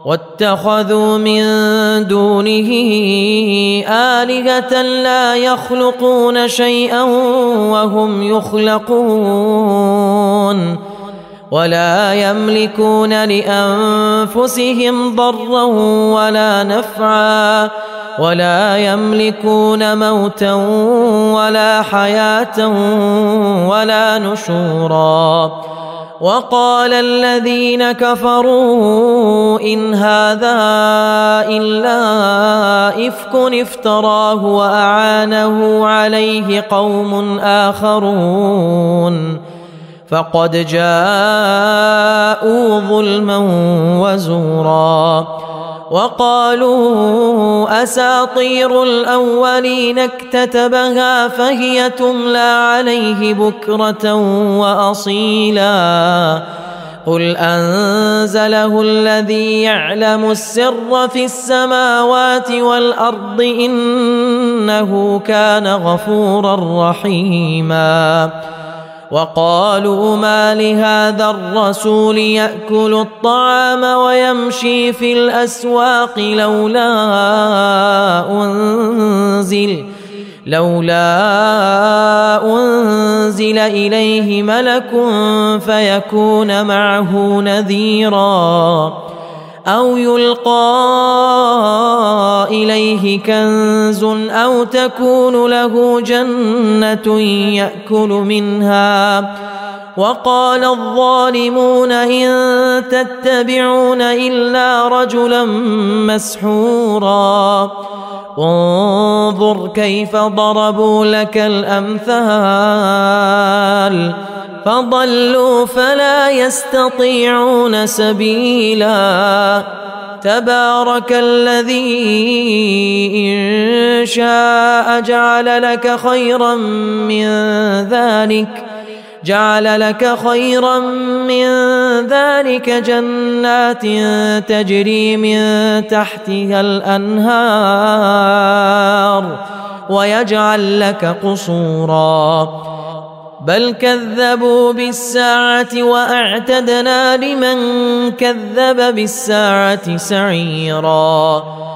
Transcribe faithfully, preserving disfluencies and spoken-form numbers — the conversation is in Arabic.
واتخذوا من دونه آلهة لا يخلقون شيئا وهم يخلقون ولا يملكون لأنفسهم ضرا ولا نفعا ولا يملكون موتا ولا حياة ولا نشورا. وقال الذين كفروا إن هذا إلا إفك افتراه وأعانه عليه قوم آخرون فقد جاءوا ظلما وزورا. وقالوا أساطير الأولين اكتتبها فهي تملى عليه بكرة وأصيلا قل أنزله الذي يعلم السر في السماوات والأرض إنه كان غفورا رحيما. وقالوا ما لهذا الرسول يأكل الطعام ويمشي في الأسواق لولا أنزل لولا أنزل إليه ملك فيكون معه نذيرا أو يلقى إليه كنز أو تكون له جنة يأكل منها. وقال الظالمون إن تتبعون إلا رجلا مسحورا انظر كيف ضربوا لك الأمثال فضلوا فلا يستطيعون سبيلا. تبارك الذي إن شاء جعل لك خيرا من ذلك جعل لك خيرا من ذلك جنات تجري من تحتها الأنهار ويجعل لك قصورا بل كذبوا بالساعة وأعتدنا لمن كذب بالساعة سعيرا.